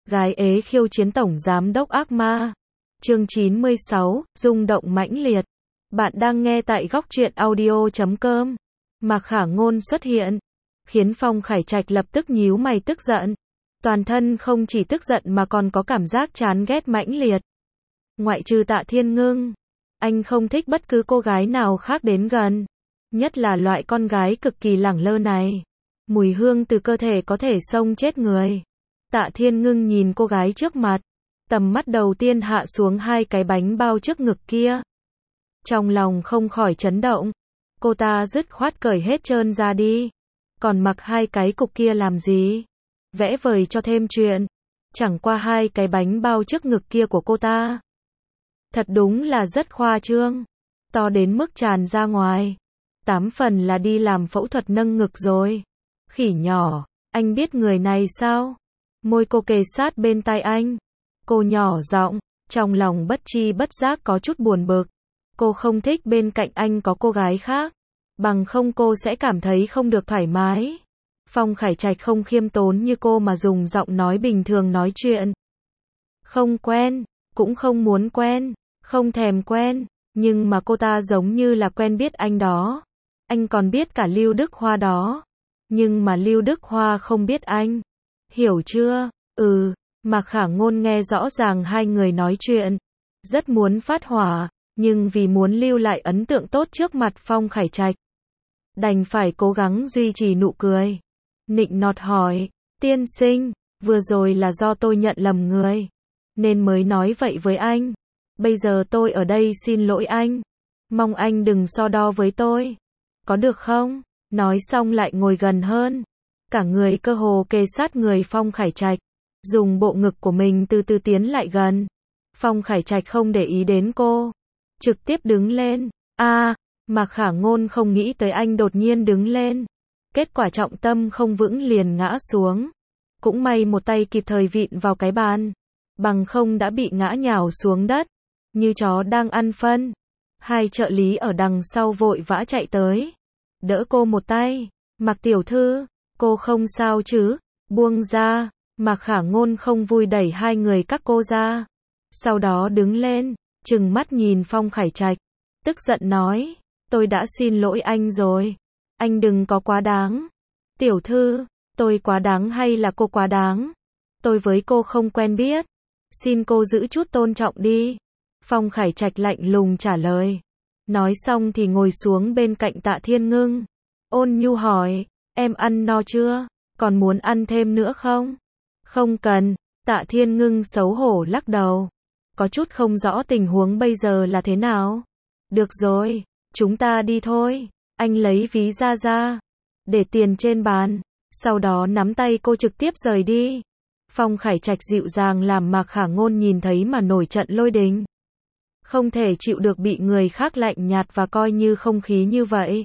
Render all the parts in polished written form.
Gái ế khiêu chiến tổng giám đốc ác ma. Chương 96, rung động mãnh liệt. Bạn đang nghe tại góc truyện audio.com. Mạc Khả Ngôn xuất hiện, khiến Phong Khải Trạch lập tức nhíu mày tức giận. Toàn thân không chỉ tức giận mà còn có cảm giác chán ghét mãnh liệt. Ngoại trừ Tạ Thiên Ngưng, anh không thích bất cứ cô gái nào khác đến gần. Nhất là loại con gái cực kỳ lẳng lơ này. Mùi hương từ cơ thể có thể xông chết người. Tạ Thiên Ngưng nhìn cô gái trước mặt, tầm mắt đầu tiên hạ xuống hai cái bánh bao trước ngực kia. Trong lòng không khỏi chấn động, cô ta dứt khoát cởi hết trơn ra đi. Còn mặc hai cái cục kia làm gì? Vẽ vời cho thêm chuyện. Chẳng qua hai cái bánh bao trước ngực kia của cô ta. Thật đúng là rất khoa trương. To đến mức tràn ra ngoài. 8 phần là đi làm phẫu thuật nâng ngực rồi. Khỉ nhỏ, anh biết người này sao? Môi cô kề sát bên tai anh. Cô nhỏ giọng, trong lòng bất tri bất giác có chút buồn bực. Cô không thích bên cạnh anh có cô gái khác. Bằng không cô sẽ cảm thấy không được thoải mái. Phong Khải Trạch không khiêm tốn như cô mà dùng giọng nói bình thường nói chuyện. Không quen, cũng không muốn quen, không thèm quen. Nhưng mà cô ta giống như là quen biết anh đó. Anh còn biết cả Lưu Đức Hoa đó. Nhưng mà Lưu Đức Hoa không biết anh. Hiểu chưa? Mạc Khả Ngôn nghe rõ ràng hai người nói chuyện. Rất muốn phát hỏa, nhưng vì muốn lưu lại ấn tượng tốt trước mặt Phong Khải Trạch, đành phải cố gắng duy trì nụ cười. Nịnh nọt hỏi, tiên sinh, vừa rồi là do tôi nhận lầm người, nên mới nói vậy với anh. Bây giờ tôi ở đây xin lỗi anh. Mong anh đừng so đo với tôi. Có được không? Nói xong lại ngồi gần hơn. Cả người cơ hồ kề sát người Phong Khải Trạch. Dùng bộ ngực của mình từ từ tiến lại gần. Phong Khải Trạch không để ý đến cô. Trực tiếp đứng lên. Mạc Khả Ngôn không nghĩ tới anh đột nhiên đứng lên. Kết quả trọng tâm không vững liền ngã xuống. Cũng may một tay kịp thời vịn vào cái bàn. Bằng không đã bị ngã nhào xuống đất. Như chó đang ăn phân. Hai trợ lý ở đằng sau vội vã chạy tới. Đỡ cô một tay. Mạc tiểu thư, cô không sao chứ? Buông ra. Mạc Khả Ngôn không vui đẩy hai người các cô ra. Sau đó đứng lên, trừng mắt nhìn Phong Khải Trạch. Tức giận nói, tôi đã xin lỗi anh rồi. Anh đừng có quá đáng. Tiểu thư, tôi quá đáng hay là cô quá đáng? Tôi với cô không quen biết. Xin cô giữ chút tôn trọng đi. Phong Khải Trạch lạnh lùng trả lời. Nói xong thì ngồi xuống bên cạnh Tạ Thiên Ngưng. Ôn nhu hỏi, em ăn no chưa? Còn muốn ăn thêm nữa không? Không cần. Tạ Thiên Ngưng xấu hổ lắc đầu. Có chút không rõ tình huống bây giờ là thế nào. Được rồi, chúng ta đi thôi. Anh lấy ví ra, để tiền trên bàn. Sau đó nắm tay cô trực tiếp rời đi. Phong Khải Trạch dịu dàng làm Mạc Khả Ngôn nhìn thấy mà nổi trận lôi đình. Không thể chịu được bị người khác lạnh nhạt và coi như không khí như vậy.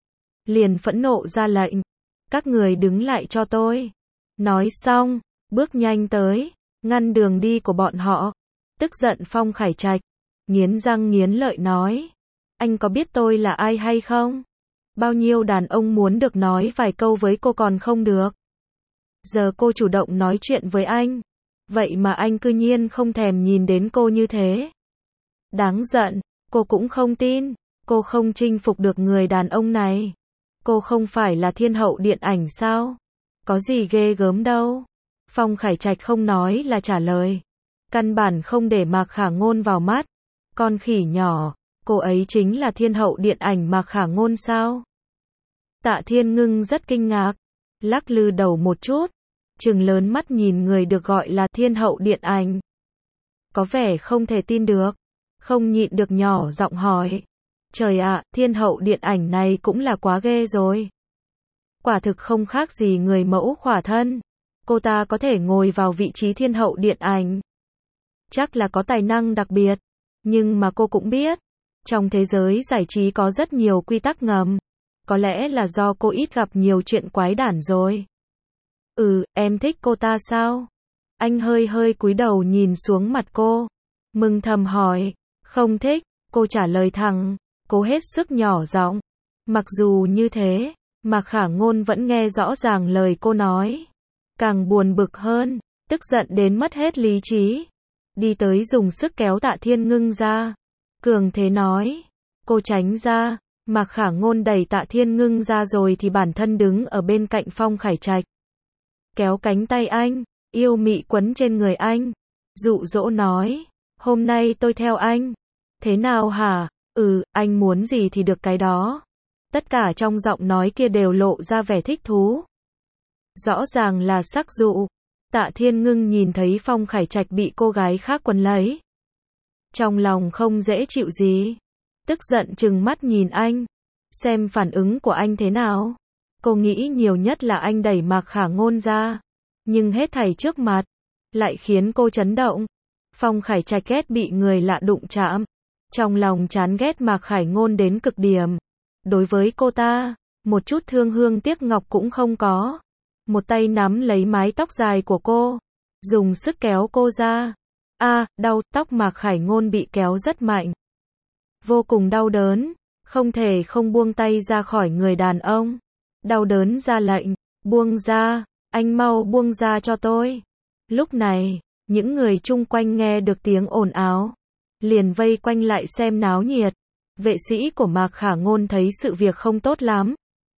Liền phẫn nộ ra lệnh. Các người đứng lại cho tôi. Nói xong, bước nhanh tới, ngăn đường đi của bọn họ. Tức giận Phong Khải Trạch, nghiến răng nghiến lợi nói. Anh có biết tôi là ai hay không? Bao nhiêu đàn ông muốn được nói vài câu với cô còn không được. Giờ cô chủ động nói chuyện với anh. Vậy mà anh cư nhiên không thèm nhìn đến cô như thế. Đáng giận, cô cũng không tin. Cô không chinh phục được người đàn ông này. Cô không phải là thiên hậu điện ảnh sao? Có gì ghê gớm đâu. Phong Khải Trạch không nói là trả lời. Căn bản không để Mạc Khả Ngôn vào mắt. Con khỉ nhỏ, cô ấy chính là thiên hậu điện ảnh Mạc Khả Ngôn sao? Tạ Thiên Ngưng rất kinh ngạc. Lắc lư đầu một chút. Trừng lớn mắt nhìn người được gọi là thiên hậu điện ảnh. Có vẻ không thể tin được. Không nhịn được nhỏ giọng hỏi. Trời ạ, thiên hậu điện ảnh này cũng là quá ghê rồi. Quả thực không khác gì người mẫu khỏa thân. Cô ta có thể ngồi vào vị trí thiên hậu điện ảnh. Chắc là có tài năng đặc biệt. Nhưng mà cô cũng biết. Trong thế giới giải trí có rất nhiều quy tắc ngầm. Có lẽ là do cô ít gặp nhiều chuyện quái đản rồi. Em thích cô ta sao? Anh hơi cúi đầu nhìn xuống mặt cô. Mừng thầm hỏi. Không thích, cô trả lời thẳng. Cô hết sức nhỏ giọng. Mặc dù như thế, Mạc Khả Ngôn vẫn nghe rõ ràng lời cô nói. Càng buồn bực hơn, tức giận đến mất hết lý trí. Đi tới dùng sức kéo Tạ Thiên Ngưng ra. Cường thế nói. Cô tránh ra. Mạc Khả Ngôn đẩy Tạ Thiên Ngưng ra rồi thì bản thân đứng ở bên cạnh Phong Khải Trạch. Kéo cánh tay anh, yêu mị quấn trên người anh. Dụ dỗ nói. Hôm nay tôi theo anh. Thế nào hả? Anh muốn gì thì được cái đó. Tất cả trong giọng nói kia đều lộ ra vẻ thích thú. Rõ ràng là sắc dụ. Tạ Thiên Ngưng nhìn thấy Phong Khải Trạch bị cô gái khác quấn lấy. Trong lòng không dễ chịu gì. Tức giận trừng mắt nhìn anh. Xem phản ứng của anh thế nào. Cô nghĩ nhiều nhất là anh đẩy Mạc Khả Ngôn ra. Nhưng hết thảy trước mặt. Lại khiến cô chấn động. Phong Khải Trạch ghét bị người lạ đụng chạm. Trong lòng chán ghét Mạc Khải Ngôn đến cực điểm. Đối với cô ta, một chút thương hương tiếc ngọc cũng không có. Một tay nắm lấy mái tóc dài của cô. Dùng sức kéo cô ra. Đau, tóc Mạc Khải Ngôn bị kéo rất mạnh. Vô cùng đau đớn. Không thể không buông tay ra khỏi người đàn ông. Đau đớn ra lệnh. Buông ra. Anh mau buông ra cho tôi. Lúc này, những người chung quanh nghe được tiếng ồn ào. Liền vây quanh lại xem náo nhiệt. Vệ sĩ của Mạc Khả Ngôn thấy sự việc không tốt lắm.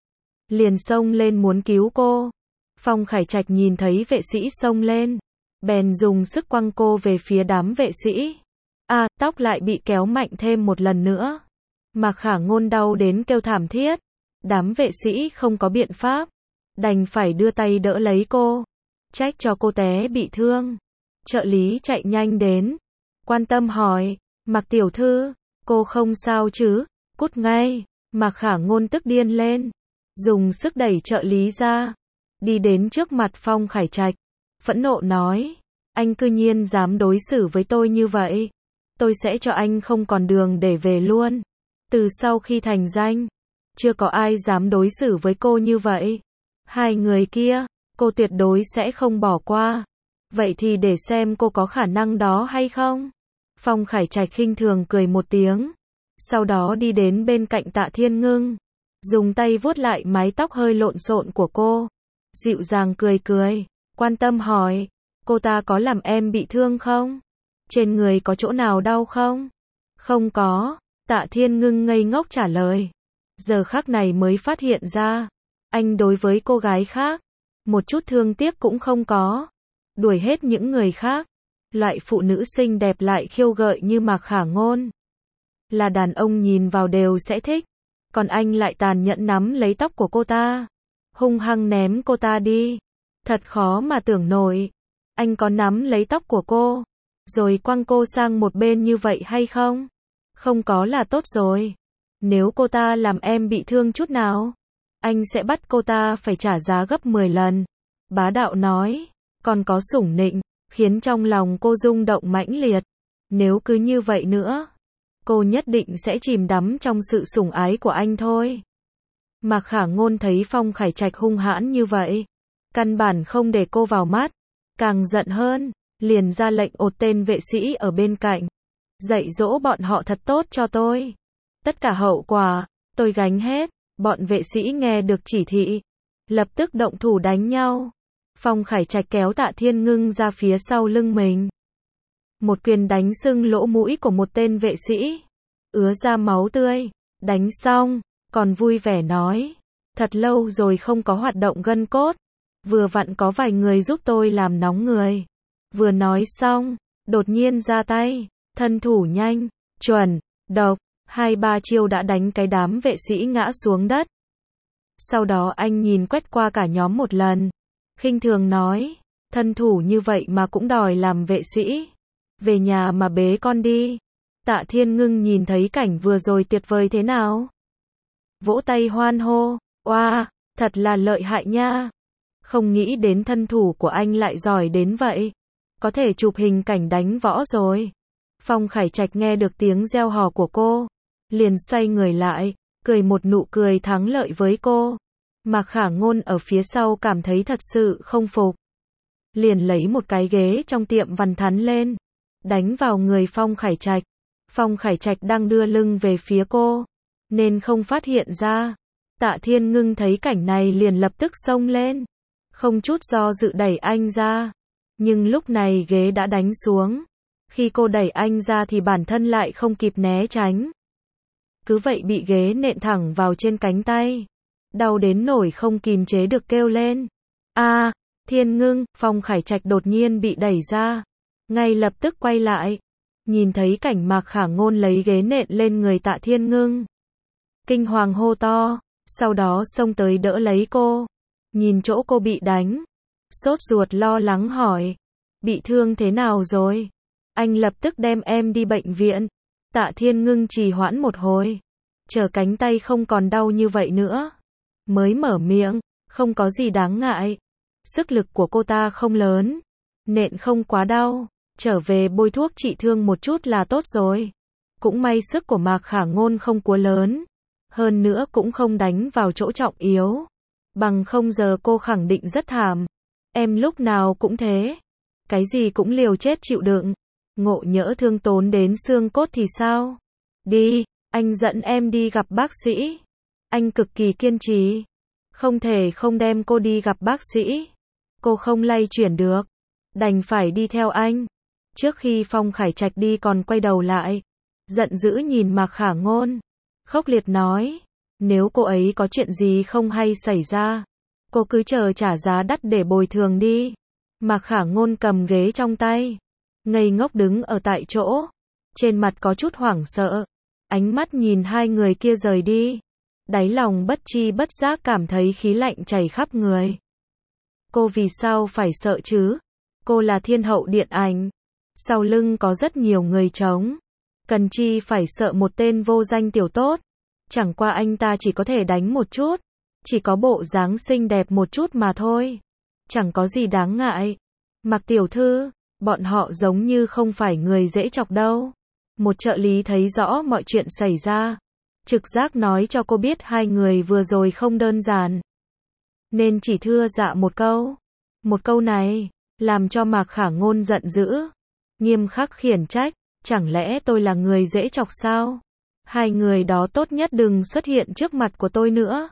Liền xông lên muốn cứu cô. Phong Khải Trạch nhìn thấy vệ sĩ xông lên. Bèn dùng sức quăng cô về phía đám vệ sĩ. Tóc lại bị kéo mạnh thêm một lần nữa. Mạc Khả Ngôn đau đến kêu thảm thiết. Đám vệ sĩ không có biện pháp. Đành phải đưa tay đỡ lấy cô. Trách cho cô té bị thương. Trợ lý chạy nhanh đến. Quan tâm hỏi. Mạc tiểu thư, cô không sao chứ? Cút ngay. Mạc Khả Ngôn tức điên lên. Dùng sức đẩy trợ lý ra. Đi đến trước mặt Phong Khải Trạch. Phẫn nộ nói. Anh cư nhiên dám đối xử với tôi như vậy. Tôi sẽ cho anh không còn đường để về luôn. Từ sau khi thành danh, chưa có ai dám đối xử với cô như vậy. Hai người kia, cô tuyệt đối sẽ không bỏ qua. Vậy thì để xem cô có khả năng đó hay không. Phong Khải Trạch khinh thường cười một tiếng. Sau đó đi đến bên cạnh Tạ Thiên Ngưng. Dùng tay vuốt lại mái tóc hơi lộn xộn của cô. Dịu dàng cười cười. Quan tâm hỏi. Cô ta có làm em bị thương không? Trên người có chỗ nào đau không? Không có. Tạ Thiên Ngưng ngây ngốc trả lời. Giờ khắc này mới phát hiện ra. Anh đối với cô gái khác. Một chút thương tiếc cũng không có. Đuổi hết những người khác. Loại phụ nữ xinh đẹp lại khiêu gợi như Mạc Khả Ngôn. Là đàn ông nhìn vào đều sẽ thích. Còn anh lại tàn nhẫn nắm lấy tóc của cô ta. Hung hăng ném cô ta đi. Thật khó mà tưởng nổi. Anh có nắm lấy tóc của cô. Rồi quăng cô sang một bên như vậy hay không? Không có là tốt rồi. Nếu cô ta làm em bị thương chút nào, anh sẽ bắt cô ta phải trả giá gấp 10 lần. Bá đạo nói. Còn có sủng nịnh. Khiến trong lòng cô rung động mãnh liệt. Nếu cứ như vậy nữa, cô nhất định sẽ chìm đắm trong sự sủng ái của anh thôi. Mạc Khả Ngôn thấy Phong Khải Trạch hung hãn như vậy, căn bản không để cô vào mắt, càng giận hơn, liền ra lệnh ột tên vệ sĩ ở bên cạnh. Dạy dỗ bọn họ thật tốt cho tôi. Tất cả hậu quả, tôi gánh hết. Bọn vệ sĩ nghe được chỉ thị, lập tức động thủ đánh nhau. Phong Khải Trạch kéo Tạ Thiên Ngưng ra phía sau lưng mình. Một quyền đánh sưng lỗ mũi của một tên vệ sĩ. Ứa ra máu tươi. Đánh xong, còn vui vẻ nói. Thật lâu rồi không có hoạt động gân cốt. Vừa vặn có vài người giúp tôi làm nóng người. Vừa nói xong, đột nhiên ra tay. Thân thủ nhanh, chuẩn, độc. 2-3 chiêu đã đánh cái đám vệ sĩ ngã xuống đất. Sau đó anh nhìn quét qua cả nhóm một lần. Khinh thường nói, thân thủ như vậy mà cũng đòi làm vệ sĩ. Về nhà mà bế con đi. Tạ Thiên Ngưng nhìn thấy cảnh vừa rồi tuyệt vời thế nào. Vỗ tay hoan hô, oa, thật là lợi hại nha. Không nghĩ đến thân thủ của anh lại giỏi đến vậy. Có thể chụp hình cảnh đánh võ rồi. Phong Khải Trạch nghe được tiếng reo hò của cô. Liền xoay người lại, cười một nụ cười thắng lợi với cô. Mạc Khả Ngôn ở phía sau cảm thấy thật sự không phục. Liền lấy một cái ghế trong tiệm văn thắn lên. Đánh vào người Phong Khải Trạch. Phong Khải Trạch đang đưa lưng về phía cô. Nên không phát hiện ra. Tạ Thiên Ngưng thấy cảnh này liền lập tức xông lên. Không chút do dự đẩy anh ra. Nhưng lúc này ghế đã đánh xuống. Khi cô đẩy anh ra thì bản thân lại không kịp né tránh. Cứ vậy bị ghế nện thẳng vào trên cánh tay. Đau đến nỗi không kìm chế được kêu lên. Thiên Ngưng, Phong Khải Trạch đột nhiên bị đẩy ra. Ngay lập tức quay lại. Nhìn thấy cảnh Mạc Khả Ngôn lấy ghế nện lên người Tạ Thiên Ngưng. Kinh hoàng hô to. Sau đó xông tới đỡ lấy cô. Nhìn chỗ cô bị đánh. Sốt ruột lo lắng hỏi. Bị thương thế nào rồi? Anh lập tức đem em đi bệnh viện. Tạ Thiên Ngưng trì hoãn một hồi. Chờ cánh tay không còn đau như vậy nữa. Mới mở miệng. Không có gì đáng ngại. Sức lực của cô ta không lớn. Nện không quá đau. Trở về bôi thuốc trị thương một chút là tốt rồi. Cũng may sức của Mạc Khả Ngôn không quá lớn. Hơn nữa cũng không đánh vào chỗ trọng yếu. Bằng không giờ cô khẳng định rất thảm. Em lúc nào cũng thế. Cái gì cũng liều chết chịu đựng. Ngộ nhỡ thương tốn đến xương cốt thì sao? Đi, anh dẫn em đi gặp bác sĩ. Anh cực kỳ kiên trì. Không thể không đem cô đi gặp bác sĩ. Cô không lay chuyển được. Đành phải đi theo anh. Trước khi Phong Khải Trạch đi còn quay đầu lại. Giận dữ nhìn Mạc Khả Ngôn. Khốc liệt nói. Nếu cô ấy có chuyện gì không hay xảy ra. Cô cứ chờ trả giá đắt để bồi thường đi. Mạc Khả Ngôn cầm ghế trong tay. Ngây ngốc đứng ở tại chỗ. Trên mặt có chút hoảng sợ. Ánh mắt nhìn hai người kia rời đi. Đáy lòng bất chi bất giác cảm thấy khí lạnh chảy khắp người. Cô vì sao phải sợ chứ? Cô là thiên hậu điện ảnh. Sau lưng có rất nhiều người chống. Cần chi phải sợ một tên vô danh tiểu tốt. Chẳng qua anh ta chỉ có thể đánh một chút. Chỉ có bộ dáng xinh đẹp một chút mà thôi. Chẳng có gì đáng ngại. Mạc tiểu thư, bọn họ giống như không phải người dễ chọc đâu. Một trợ lý thấy rõ mọi chuyện xảy ra. Trực giác nói cho cô biết hai người vừa rồi không đơn giản. Nên chỉ thưa dạ một câu. Một câu này, làm cho Mạc Khả Ngôn giận dữ. Nghiêm khắc khiển trách, chẳng lẽ tôi là người dễ chọc sao? Hai người đó tốt nhất đừng xuất hiện trước mặt của tôi nữa.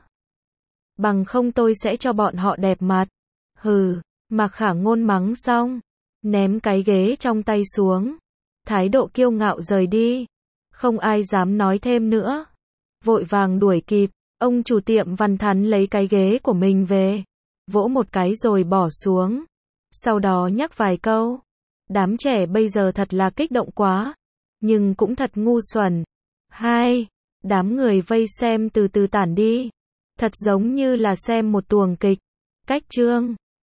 Bằng không tôi sẽ cho bọn họ đẹp mặt. Hừ, Mạc Khả Ngôn mắng xong. Ném cái ghế trong tay xuống. Thái độ kiêu ngạo rời đi. Không ai dám nói thêm nữa. Vội vàng đuổi kịp. Ông chủ tiệm Văn Thắn lấy cái ghế của mình về. Vỗ một cái rồi bỏ xuống. Sau đó nhắc vài câu. Đám trẻ bây giờ thật là kích động quá. Nhưng cũng thật ngu xuẩn. Đám người vây xem từ từ tản đi. Thật giống như là xem một tuồng kịch. Cách chương